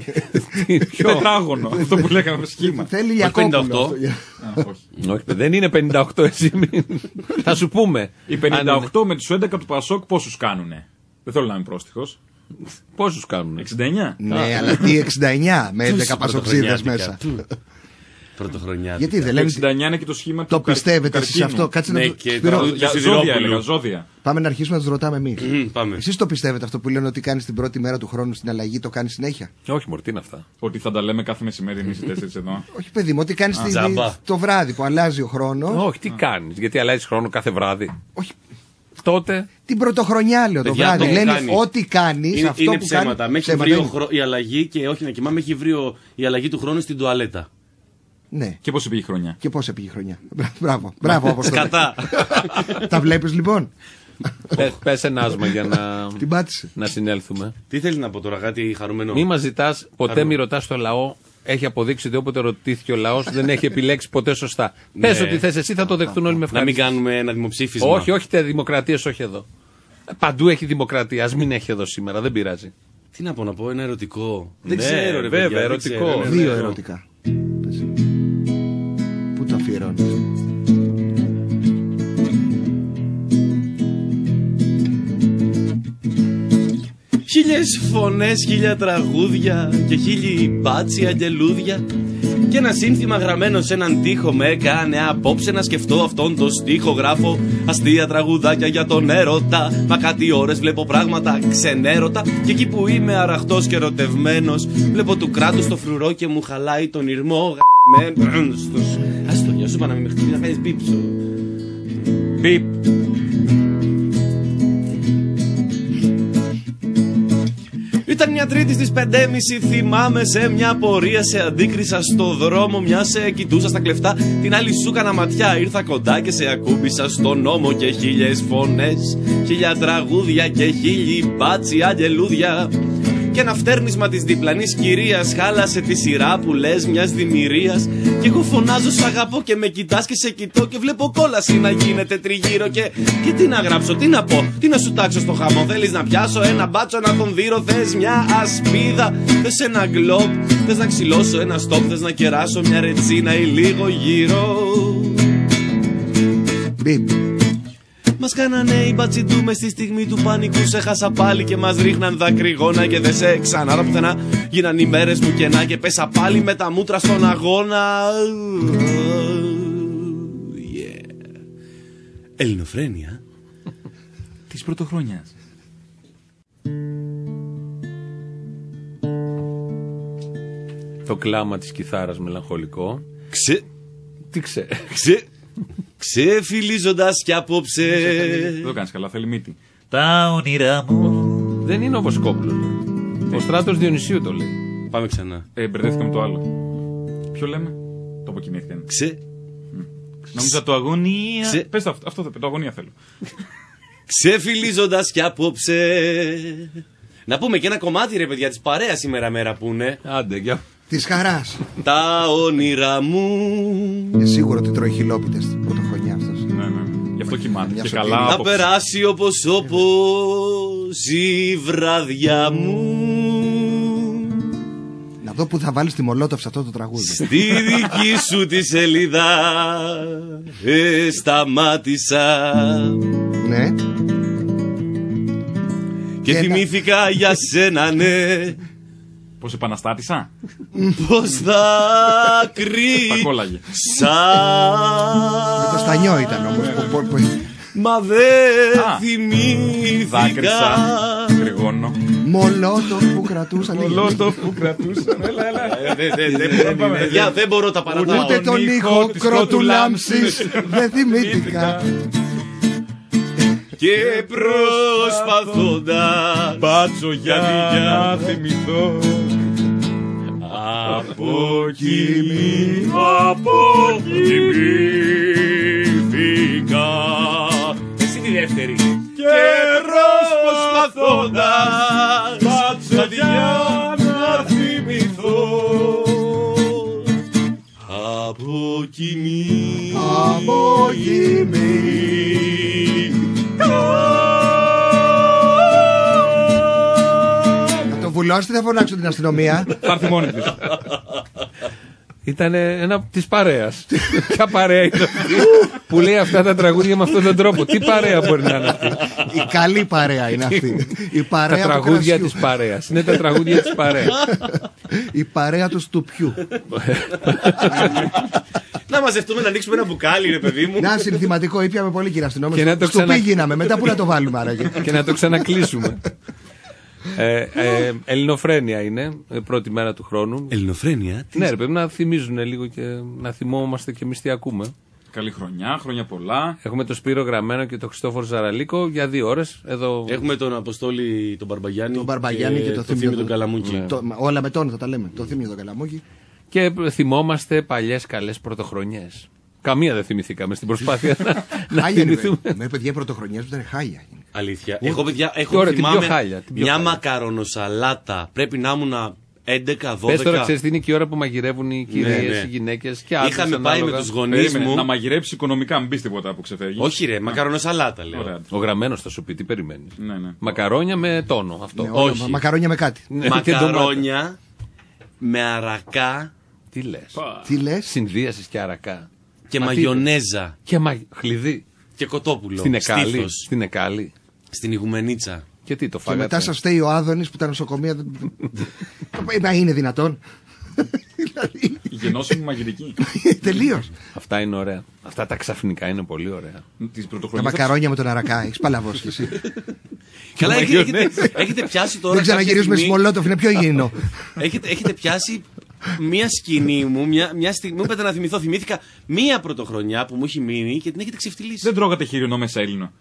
Τετράγωνο. Αυτό που λέγαμε με σχήμα. Θέλει Ιακώπουλο. Όχι, δεν είναι 58 εσύ. Θα σου πούμε. Οι 58 με τους 11 του Πασόκ πόσους κάνουνε? Δεν θέλω να είμαι πρόστιχος. Πόσους κάνουνε? 69. Ναι, αλλά τι 69 με 11 πασοξίδες μέσα. Πρωτοχρονιά. Γιατί δεν λένε. 69 είναι και το σχήμα του. Το πιστεύετε εσείς αυτό? Κάτσε να το. Ζώδια. Πάμε να αρχίσουμε να τους ρωτάμε εμείς. Πάμε. Εσείς το πιστεύετε αυτό που λένε ότι κάνεις την πρώτη μέρα του χρόνου στην αλλαγή, το κάνεις συνέχεια? Όχι, μωρ, τι είναι αυτά. Ότι θα τα λέμε κάθε μεσημέρι εμείς οι 4 εδώ. Όχι, παιδί μου, ότι κάνεις το βράδυ που αλλάζει ο χρόνος. Όχι, τι κάνεις? Γιατί αλλάζει χρόνο κάθε βράδυ. Όχι. Τότε. Την πρωτοχρονιά λέω το βράδυ. Λένε ό,τι κάνεις. Είναι ψέματα. Με έχει βρει η αλλαγή και όχι να κοιμάμαι, έχει βρει η αλλαγή του χρόνου στην τουαλέτα. Ναι. Και πώς πήγε η χρονιά. Μπράβο, όπως το τα βλέπεις λοιπόν. Πες ένα άσμα για να συνέλθουμε. Τι θέλει να πω τώρα, κάτι χαρούμενο? Μη μας ζητάς, ποτέ μη ρωτάς το λαό. Έχει αποδείξει ότι όποτε ρωτήθηκε ο λαός δεν έχει επιλέξει ποτέ σωστά. Πες ότι θες εσύ, θα το δεχτούν όλοι με ευχαρίστηση. Να μην κάνουμε ένα δημοψήφισμα. Όχι, δημοκρατίες όχι εδώ. Παντού έχει δημοκρατία, ας μην έχει εδώ σήμερα, δεν πειράζει. Τι να πω, ένα ερωτικό. Δεν ξέρω, ρε βέβαια, ερωτικό. Δύο ερωτικά. Πού το αφιερώνεις? Χίλιες φωνές, 1000 τραγούδια και 1000 μπάτσι αγγελούδια. Και ένα σύνθημα γραμμένο σε έναν τοίχο με έκανε απόψε να σκεφτώ αυτόν το στίχο. Γράφω αστεία τραγουδάκια για τον έρωτα. Μα κάτι ώρες βλέπω πράγματα ξενέρωτα. Και εκεί που είμαι αραχτός και ερωτευμένος, βλέπω του κράτους το φρουρό και μου χαλάει τον ηρμό. Άστο, για σου είπα να μην με χτυπήσει, να κάνεις μπίπ. Μπίπ. Μια Τρίτη στις 5:30 θυμάμαι, σε μια πορεία σε αντίκρισα στο δρόμο. Μια σε κοιτούσα στα κλεφτά, την άλλη σου κάνα ματιά. Ήρθα κοντά και σε ακούμπησα στον νόμο. Και 1000 φωνές, 1000 τραγούδια και 1000 μπάτσι αγγελούδια. Και ένα φτέρνισμα της διπλανής κυρίας χάλασε τη σειρά που λες μιας δημιουργίας. Και εγώ φωνάζω σ' αγαπώ και με κοιτάς και σε κοιτώ. Και βλέπω κόλαση να γίνεται τριγύρω. Και τι να γράψω, τι να πω, τι να σου τάξω στο χαμό. Θέλεις να πιάσω ένα μπάτσο να τον δείρω. Θες μια ασπίδα, θες ένα γκλόπ. Θες να ξυλώσω ένα στόπ. Θες να κεράσω μια ρετσίνα ή λίγο γύρω. Μας κάνανε οι μπατσιντού μες στη στιγμή του πανικού. Σε χάσα πάλι και μας ρίχναν δακρυγόνα. Και δεν σε ξανάρα πουθενά. Γίναν οι μέρες μου κενά. Και πέσα πάλι με τα μούτρα στον αγώνα. Ελληνοφρένεια της πρωτοχρονιάς. Το κλάμα της κιθάρας μελαγχολικό. Τι Ξεφυλίζοντας κι απόψε. Δεν το κάνεις καλά, θέλει μύτη. Τα όνειρά μου. Δεν είναι ο Βοσκόπουλος. Ο Στράτος Διονυσίου το λέει. Πάμε ξανά. Μπερδεύτηκα με το άλλο. Ποιο λέμε? Το αποκοιμήθηκαν. Νόμιζα το αγωνία. Πες το, αυτό το αγωνία θέλω. Ξεφυλίζοντας κι απόψε. Να πούμε και ένα κομμάτι ρε παιδιά της παρέας σήμερα μέρα που είναι. Άντε, για. Της χαράς. Τα όνειρά μου. Είναι σίγουρο ότι τρώει χιλόπιτες την πρωτοχρονιά αυτός. Ναι. Γι' αυτό κοιμάται. Και σωτήρια. καλά. Να περάσει όπως η βραδιά μου. Να δω που θα βάλεις τη Μολότοφ σε αυτό το τραγούδι. Στη δική σου τη σελίδα σταμάτησα. Ναι. Και θυμήθηκα για σένα, ναι. Πώς επαναστάτησα? Πως θα κρύψα. κόλλαγε. Με το στανιό ήταν όμως. Μα δεν θυμήθηκα. Δάκρυσα. Κρυγώνω. Μολότοφ που κρατούσαν. Μολότοφ που κρατούσαν. Παιδιά, δεν μπορώ τα παρατάω. Ούτε τον ήχο κρότου λάμψης δεν θυμήθηκα. Και προσπαθώντας μπάτσο για να θυμηθώ. Αποκοιμήθηκα. Εσύ τη δεύτερη. Και προσπαθώντας μπάτσο για να θυμηθώ. Να το βουλώσετε, θα φωνάξω την αστυνομία. Θα έρθει μόνη της. Ήταν ένα της παρέας. Ποια παρέα είναι αυτή που λέει αυτά τα τραγούδια με αυτόν τον τρόπο? Τι παρέα μπορεί να είναι αυτή? Η καλή παρέα είναι αυτή. Η παρέα Τα τραγούδια της παρέας. Είναι τα τραγούδια της παρέας. Η παρέα του στουπιού. Να μαζευτούμε να ανοίξουμε ένα μπουκάλι, ρε παιδί μου. Να, συνθηματικό, ήπιαμε πολύ κύριε αστυνόμο. Και να το Στουπί γίναμε, μετά που να το βάλουμε άραγε. Και να το ξανακλείσουμε. Ελληνοφρένεια είναι, πρώτη μέρα του χρόνου. Ελληνοφρένεια? Ναι, ρε παιδί, να θυμίζουν λίγο και να θυμόμαστε και εμείς τι ακούμε. Καλή χρονιά, χρόνια πολλά. Έχουμε τον Σπύρο Γραμμένο και τον Χριστόφορο Ζαραλίκο για 2 ώρες. Εδώ... Έχουμε τον Αποστόλη τον Μπαρμπαγιάννη. Τον Μπαρμπαγιάννη και το Θήμιο τον Καλαμούκη. Ναι. Όλα με τον θα τα λέμε. Το Θήμιο τον Καλαμούκη. Και θυμόμαστε παλιές καλές πρωτοχρονιές. Καμία δεν θυμηθήκαμε στην προσπάθεια να θυμηθούμε. Με παιδιά, οι πρωτοχρονιές που ήταν χάλια. Αλήθεια. Εγώ, παιδιά, θυμάμαι μια μακαρονοσαλάτα. Πρέπει να ήμουν 11-12. Πες τώρα, ξέρεις, είναι και η ώρα που μαγειρεύουν οι κυρίες, οι γυναίκες και άλλες. Είχαμε πάει με τους γονείς μου. Να μαγειρέψει οικονομικά, μην πεις τίποτα που ξεφεύγει. Όχι, ρε, μακαρονοσαλάτα λέω. Ωραία. Ο Γραμμένος θα σου πει τι περιμένει. Ναι. Μακαρόνια με τόνο. Αυτό. Ναι, όχι. Μακαρόνια με κάτι. Μακαρόνια με αρακά. Τι λες? Τι λες? Συνδύασες και αρακά. Και μαγιονέζα. Και χλειδί. Και κοτόπουλο. Στην Εκάλη. Στήθος. Στην Εκάλη. Στην Ιγουμενίτσα. Και τι το Και φάγατε? μετά σας φταίει ο Άδωνης που ήταν νοσοκομεία. Να είναι δυνατόν. Η γενώσιμη μαγειρική. Τελείως. Αυτά είναι ωραία. Αυτά τα ξαφνικά είναι πολύ ωραία. Τα μακαρόνια με τον αρακά. Έχεις παλαβώσει κι εσύ. Καλά, έχετε πιάσει τώρα. Δεν ξαναγυρίζουμε στη Μολότοφ, είναι πιο υγιεινό. Έχετε πιάσει μία σκηνή μου, μια στιγμή που να θυμηθώ. Θυμήθηκα μία πρωτοχρονιά που μου έχει μείνει και την έχετε ξεφτυλίσει. Δεν τρώγατε χοιρινό μεσαέλληνο?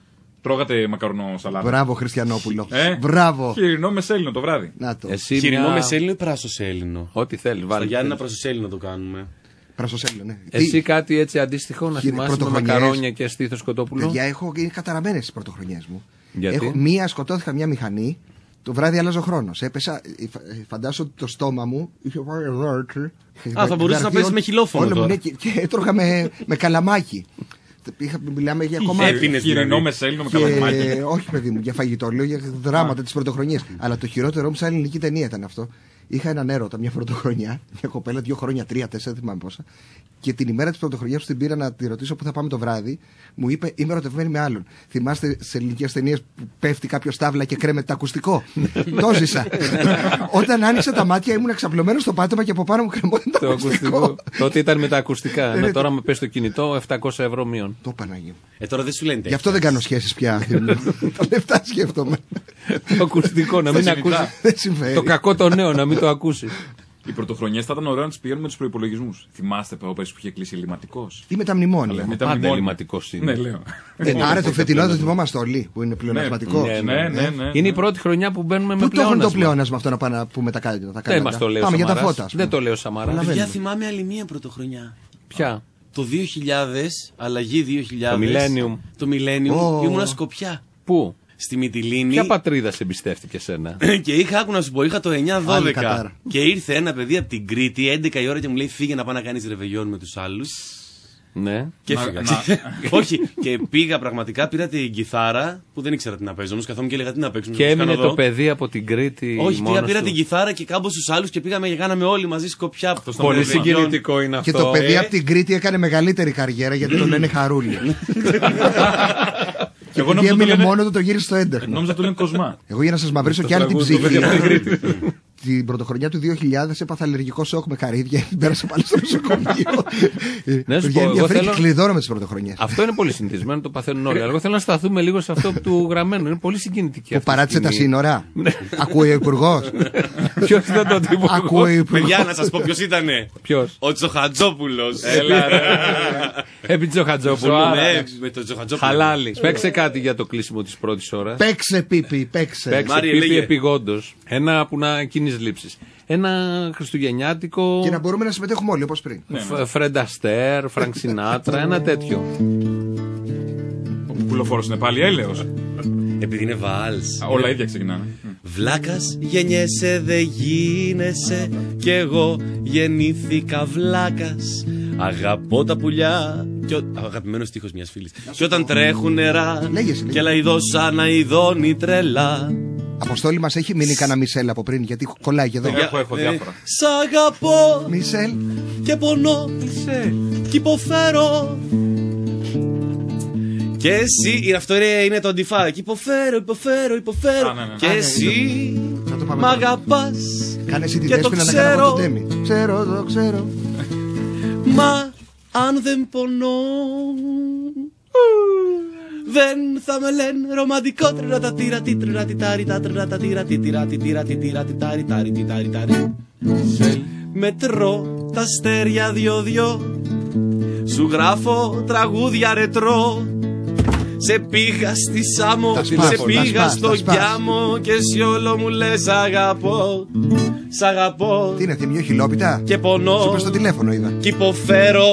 Τρώγατε μακαρονό σαλάτα? Μπράβο, Χριστιανόπουλο. Μπράβο. Χοιρινό μεσέλινο το βράδυ. Να το. Χοιρινό μεσέλινο ή πράσο-σέλινο? Ό,τι θέλει. Στο Γιάννηνα πράσο-σέλινο το κάνουμε. Πράσο-σέλινο, ναι. Εσύ κάτι έτσι αντίστοιχο να θυμάσαι με μακαρόνια και στήθος κοτόπουλο? Είναι καταραμένες τις πρωτοχρονιές μου. Γιατί? Σκοτώθηκα μια μχανή. Το βράδυ άλλαζε ο χρόνος. Έπεσα, φαντάσου ότι το στόμα μου είχε πάρει εδώ έτσι. Θα μπορούσε να πέσει με χιλόφωνο. Και έτρωγα με καλαμάκι. Μιλάμε για κομμάτια. Χοιρινό μεσέλινο με καλαμάκι. Όχι, παιδί μου, για φαγητό. Λέω για δράματα της πρωτοχρονιάς. Αλλά το χειρότερο μου σαν ελληνική ταινία ήταν αυτό. Είχα έναν έρωτα μια πρωτοχρονιά, μια κοπέλα 2 χρόνια, 3-4, δεν θυμάμαι πόσα. Και την ημέρα της πρωτοχρονιάς που την πήρα να τη ρωτήσω πού θα πάμε το βράδυ, μου είπε: είμαι ερωτευμένη με άλλον. Θυμάστε σε ελληνικές ταινίες που πέφτει κάποιο στάβλα και κρέμεται το ακουστικό? Το ζήσα. Όταν άνοιξα τα μάτια ήμουν εξαπλωμένο στο πάτωμα και από πάνω μου κρεμόταν το ακουστικό. Τότε ήταν με τα ακουστικά. Τώρα με πες το κινητό 700 ευρώ μείον. Το Παναγία. Τώρα δεν σου λένε. Γι' αυτό δεν κάνω σχέσεις πια. Τα λεφτά σκέφτομαι. Το ακουστικό να μην ακούσει. Το κακό το νέο να μην το ακούσει. Οι πρωτοχρονιές θα ήταν ωραία να τις πηγαίνουμε με τους προϋπολογισμούς. Θυμάστε πέρυσι που είχε κλείσει ελληματικός? Ή με τα μνημόνια. Πάντα ελληματικός είναι. Ναι, λέω. Άρα το φετινό το θυμόμαστε όλοι που είναι πλεονασματικό. Ναι. Είναι η πρώτη χρονιά που μπαίνουμε με πλεόνασμα. Πού το έχουν το πλεόνασμα αυτό να πάνε να πούμε τα κάλυτα? Δεν μας το λέει ο Σαμαράς. Για τα φώτα. Δεν το λέει ο Σαμαράς. Παιδιά, θυμάμαι άλλη μία πρωτοχρονιά. Ποια? Το 2000, αλλαγή 2000. Το Millennium. Ήμουνα Σκοπιά. Πού? Στη Μυτιλήνη. Ποια πατρίδα σε εμπιστεύτηκε σένα? Και είχα, να σου πω, είχα το 9-12. Και ήρθε ένα παιδί από την Κρήτη 11 η ώρα και μου λέει: φύγε να πάω να κάνεις ρεβεγιόν με τους άλλους. Ναι. Και έφυγα. Όχι, και πήγα πραγματικά, πήρα την κιθάρα που δεν ήξερα τι να παίζω. Όμως καθόμουν και έλεγα τι να παίξουμε. Και έμεινε το παιδί από την Κρήτη. Όχι, πήρα την κιθάρα και κάμπω στους άλλους και πήγαμε και κάναμε όλοι μαζί Σκοπιά. Πολύ συγκινητικό είναι αυτό. Και το παιδί από την Κρήτη έκανε μεγαλύτερη καριέρα γιατί το λένε Χαρούλη. Και εγώ έμεινε μόνο του, το γύρισε στο έντερνετ. Νόμιζα του λένε Κοσμά. Εγώ για να σας μαυρίσω κι άλλη την ψυχή. Την πρωτοχρονιά του 2000 έπαθα αλλεργικό σοκ με καρύδια και πέρασα πάλι στο νοσοκομείο. Να σου πω, εγώ θέλω... κλειδώνω με τις πρωτοχρονιές. Αυτό είναι πολύ συνηθισμένο, το παθαίνουν όλοι. Αλλά εγώ θέλω να σταθούμε λίγο σε αυτό του γραμμένου. Είναι πολύ συγκινητική. Που παράτησε τα σύνορα. Ακούει ο Υπουργός. Ποιος ήταν το τύπο? Ακούει ο Υπουργός. Παιδιά, να σας πω ποιος ήτανε. Ποιος? Ο Τσοχατζόπουλος. Επί Τσοχατζόπουλου. Με τον Τσοχατζόπουλο. Χαλάλι. Παίξε κάτι για το κλείσιμο της πρώτης ώρας. Παίξε Πίπη, παίξε. Παίξε Πίπη επιγόντως. Ένα που να κοινής λήψης. Ένα χριστουγεννιάτικο. Και να μπορούμε να συμμετέχουμε όλοι όπως πριν. Φρεντ Αστέρ, Φρανκ Σινάτρα, ένα τέτοιο. Ο Πουλοφόρος είναι πάλι έλεος. Επειδή είναι βάλς. Όλα ίδια ξεκινάνε. Βλάκας γεννιέσαι δε γίνεσαι, κι εγώ γεννήθηκα βλάκας. Αγαπώ τα πουλιά. Αγαπημένος στίχος μιας φίλης. Κι όταν τρέχουν νερά και λαϊδώσα να ειδώνει τρελά. Αποστόλη, μας έχει μείνει κανένα Μισελ από πριν, γιατί κολλάει και εδώ. Έχω διάφορα. Σ' αγαπώ Μισελ και πονώ κι υποφέρω. Και εσύ, αυτό είναι το αντιφά. Κι υποφέρω. Και εσύ μ' αγαπάς. Κάνε εσύ τη και το Δέσποινα να κάνω εγώ τον Τέμι. Το ξέρω. Μα αν δεν πονώ, δεν θα με λένε ρομαντικό. Μετρώ τα αστέρια 2-2, σου γράφω τραγούδια ρετρό. Σε πήγα στη Σάμο, σε πήγα στο Γκιάμο και εσύ όλο μου λες αγαπώ. Σ' αγαπώ. Τι είναι, θυμιό χιλόπιτα? Και πονώ. Σου πες στο τηλέφωνο είδα. Κι υποφέρω.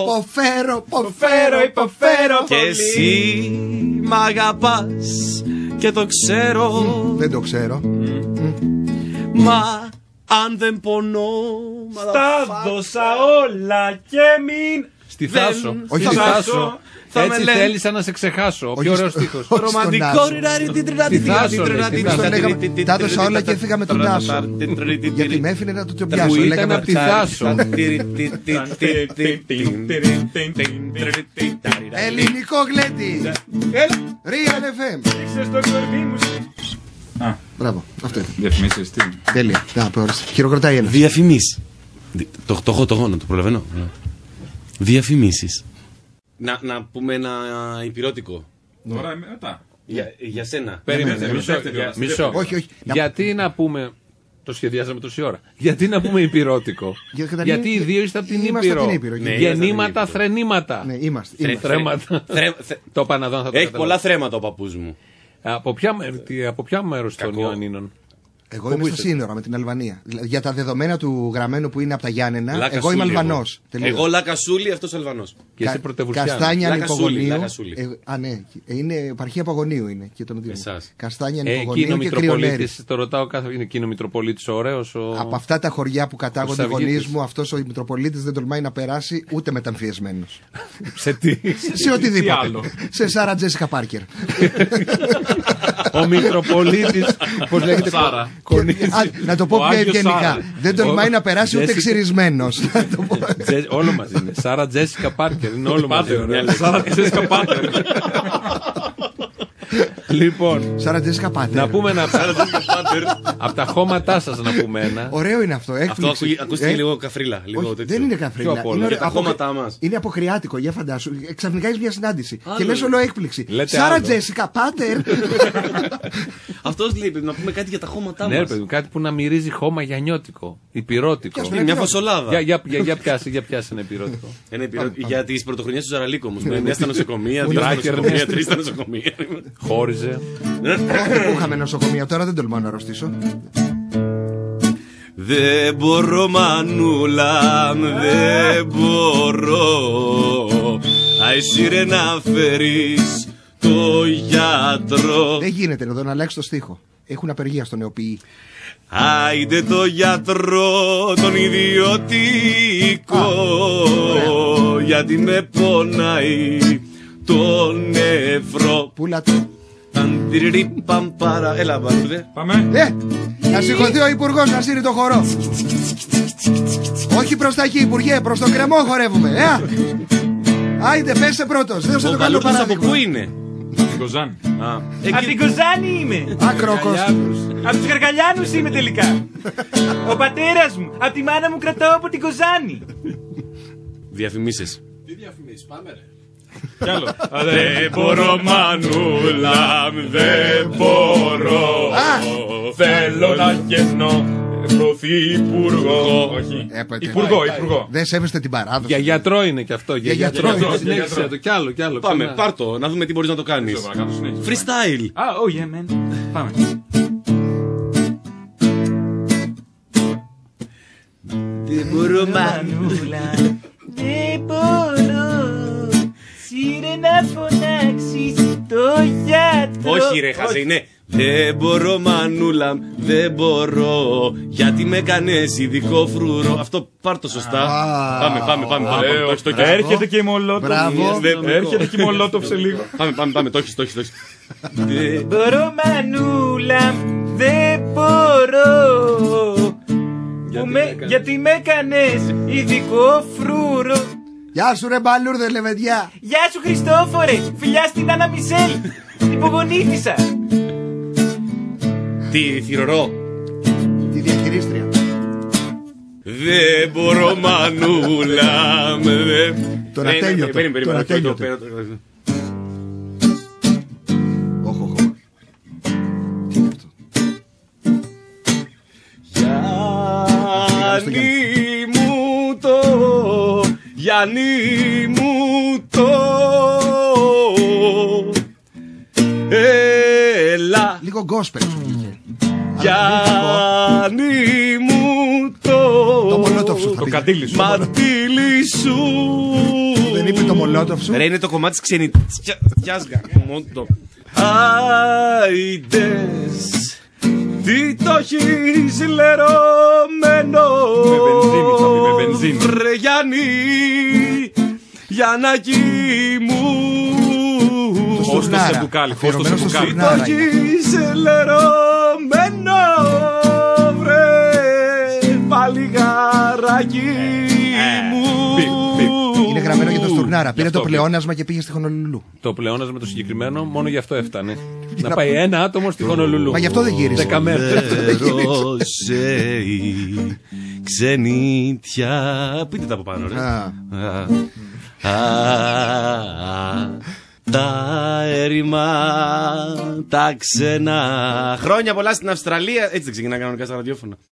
Υποφέρω. Και εσύ μ' αγαπάς και το ξέρω. Δεν το ξέρω. Μα αν δεν πονώ, στα δώσα όλα και μην. Στη Θάσο. Όχι στη Θάσο. Έτσι θέλησα να σε ξεχάσω. Ο πιο ωραίος στίχος. Ρομαντικό. Τα έδωσα όλα και έφυγα με τον Τάσο. Γιατί με έφυγε να το πιάσω. Που ήταν από τη Θάσο. Ελληνικό γλέντι. Real FM. Μπράβο, αυτό είναι. Διαφημίσεις, τι. Τέλεια. Χειροκροτάει ένας. Διαφημίσεις. Το έχω να το προλαβαίνω. Διαφημίσεις. Να πούμε ένα υπηρώτικο. Τώρα μετά. Για σένα. Περίμενε, μισό. Όχι. Γιατί να πούμε. Το σχεδιάζαμε τόση ώρα. Γιατί να πούμε υπηρώτικο? Γιατί οι δύο είστε από την Ήπειρο. Γεννήματα, θρενήματα. Ναι, είμαστε. Θρέματα. Το Παναδόν θα το Έχει πολλά θρέματα ο παππούς μου. Από ποια μέρος των Ιωαννίνων? Εγώ είμαι στο σύνορα με την Αλβανία. Δηλαδή, για τα δεδομένα του γραμμένου που είναι από τα Γιάννενα, εγώ είμαι Αλβανός. Εγώ Λακασούλη, αυτός Αλβανός. Και εσύ πρωτευουσιάνος. Καστάνια Νηπογονίου. Ναι, είναι επαρχία Παγωνίου είναι. Καστάνια Νηπογονίου και Κρυονέρης. Το ρωτάω είναι εκείνο ο Μητροπολίτης ωραίος. Από αυτά τα χωριά που κατάγονται οι γονείς μου, αυτός ο Μητροπολίτης δεν τολμάει να περάσει ούτε μεταμφιεσμένος. Σε τι? Σε οτιδήποτε. Σε Σάρα Τζέσικα Πάρκερ. Ο Μητροπολίτης, πώς λέγεται? Σάρα. Να το πω πιο ευγενικά. Δεν τολμάει να περάσει ούτε ξυρισμένος. Όλο μαζί είναι. Σάρα Τζέσικα Πάρκερ. Είναι όλο μαζί. Σάρα Τζέσικα Πάρκερ. Λοιπόν, Σάρα Τζέσικα Πάρκερ. να πούμε ένα από τα χώματά σας να πούμε ένα. Ωραίο είναι αυτό. Αυτό ακούστηκε λίγο καφρίλα. Δεν είναι καφρίλα. Είναι τα χώματά μας. Είναι αποκριάτικο, για φαντάσου. Ξαφνικά έχει μια συνάντηση και λες όλο έκπληξη. Σάρα Τζέσικα Πάρκερ. Αυτός λέει να πούμε κάτι για τα χώματά μας. Ναι, παιδί, κάτι που να μυρίζει χώμα γιαννιώτικο, υπηρώτικο. Μια φασολάδα. Για πιάσει ένα υπηρώτικο. Για τις πρωτοχρονιές του Ζαραλίκο όμως. Μια στα νοσοκομεία, 2 στα νοσοκομεία, 3 στα νοσοκομεία. Χώριζε. Που είχαμε νοσοκομεία, τώρα δεν τολμάω να αρρωστήσω. Δεν μπορώ Μανούλα, δεν μπορώ. Αισύρε να φέρεις το γιατρό. Δεν γίνεται εδώ να αλλάξει το στίχο. Έχουν απεργία στο νεοποιή. Άιντε το γιατρό, τον ιδιωτικό, γιατί με πονάει το νεφρό. Πούλα του. Έλα Βαρούδε. Πάμε. Να σηκωθεί ο υπουργός να σύρει το χορό. Όχι προς τα εκεί, υπουργέ, προς τον κρεμό χορεύουμε. Άιντε, πέσε πρώτος. Δώσε το καλό παράδειγμα. Από πού είναι? Από την Κοζάνη. Από την Κοζάνη είμαι. Άκροκος. Από τους Γαργαλιάνους είμαι τελικά. Ο πατέρας μου. Από τη μάνα μου κρατάω από την Κοζάνη. Διαφημίσεις. Τι διαφημίσεις, πάμε ρε. Κι άλλο. Δεν μπορώ Μανούλα, δεν μπορώ. Θέλω να γεννώ πρωθυπουργό. Όχι. Υπουργό. Δεν σέβεστε την παράδοση. Για γιατρό είναι και αυτό. Για γιατρό. Συνέχισε το κι άλλο. Πάμε, πάρτο, να δούμε τι μπορείς να το κάνεις. Freestyle. Oh yeah man. Πάμε. Δεν μπορώ Μανούλα, δεν μπορώ. Σύρε να φωνάξεις το γιατρό. Όχι ρε χαζέ, είναι δεν μπορώ Μανούλα, δεν μπορώ, γιατί με κάνες ειδικό φρουρό. Αυτό πάρ' το σωστά. Πάμε. Έρχεται και η Μολότοφ. Έρχεται και η Μολότοφ σε λίγο. Πάμε, το έχεις. Δεν μπορώ Μανούλα, δεν μπορώ, γιατί με κάνες ειδικό φρουρό. Γεια σου ρε μπαλούρδε λεβεντιά. Γεια σου Χριστόφορε, φιλιά στην Άννα Μισελ. Υπογονήθησα. Τι θηρορό. Τη διαχειρίστρια. Δεν μπορώ Μανούλα. Τον ατέλειωτο. Γιάννη μου το έλα. Λίγο γκόσπελ σου βγήκε. Γιάννη μου το Μολότοφ σου θα καντήλι σου. Μαντήλι σου. Δεν είπε το Μολότοφ σου. Ρε είναι το κομμάτι της ξενιτιάς. Άιντες, τι το έχεις λερωμένο. Με βενζίνη. Βρε Γιάννη, Γιαννάκη μου. Φώστο σε μπουκάλι. Τι το έχεις λερωμένο. Βρε παλιγαράκι μου. Είναι γραμμένο για το Στουρνάρα. Πήρε το πλεόνασμα και πήγε στη Χονολουλού. Το πλεόνασμα το συγκεκριμένο μόνο γι' αυτό έφτανε. Να πάει ένα άτομο στη Χονολουλού. Μα γι' αυτό δεν γύρισε. 10 μέρες. Ξενίτια. Πείτε τα από πάνω, ρε. Τα έρημα, τα ξένα. Χρόνια πολλά στην Αυστραλία. Έτσι δεν ξεκινά κανονικά στα ραδιόφωνα.